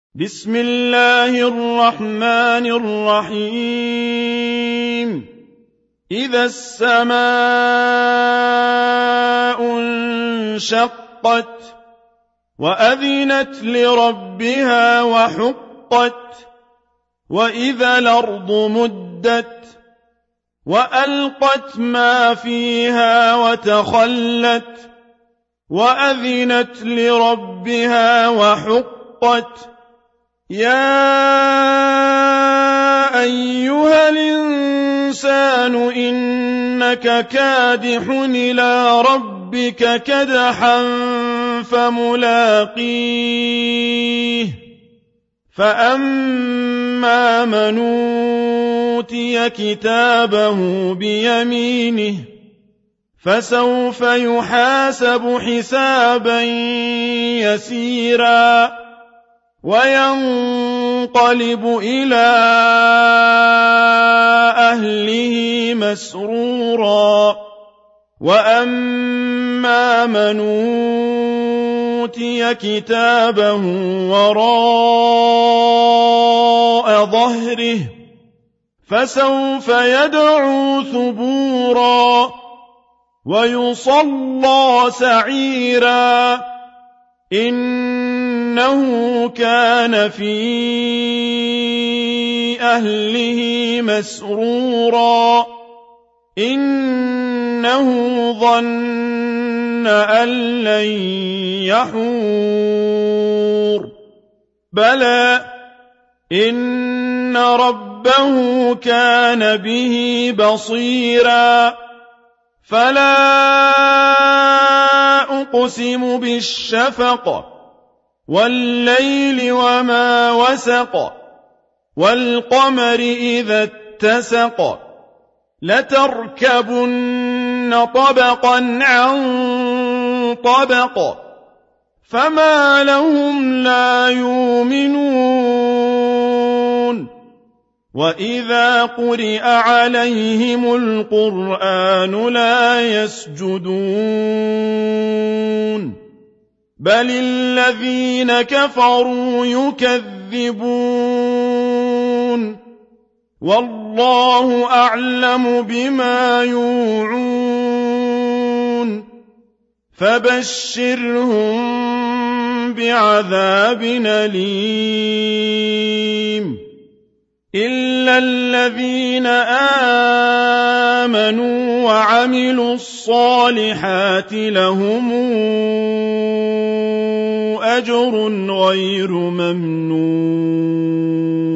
بسم الله الرحمن الرحيم إذا السماء انشقت وأذنت لربها وحقت وإذا الأرض مدت وألقت ما فيها وتخلت وأذنت لربها وحقت يا أيها الإنسان إنك كادح إلى ربك كدحا فملاقيه فأما من أوتي كتابه بيمينه فسوف يحاسب حسابا يسيرا وينقلب إلى أهله مسرورا وأما من أوتي كتابه وراء ظهره فسوف يدعو ثبورا ويصلى سعيرا إنه كان في أهله مسرورا إنه ظن أن لن يحور بلى إن ربه كان به بصيرا فلا أقسم بالشفق والليل وما وسق والقمر إذا اتسق لتركبن طبقا عن طبق فما لهم لا يؤمنون وإذا قرئ عليهم القرآن لا يسجدون بل الذين كفروا يكذبون والله أعلم بما يوعون فبشرهم بعذاب أليم إلا الذين آمنوا وعملوا الصالحات لهم أجر غير ممنون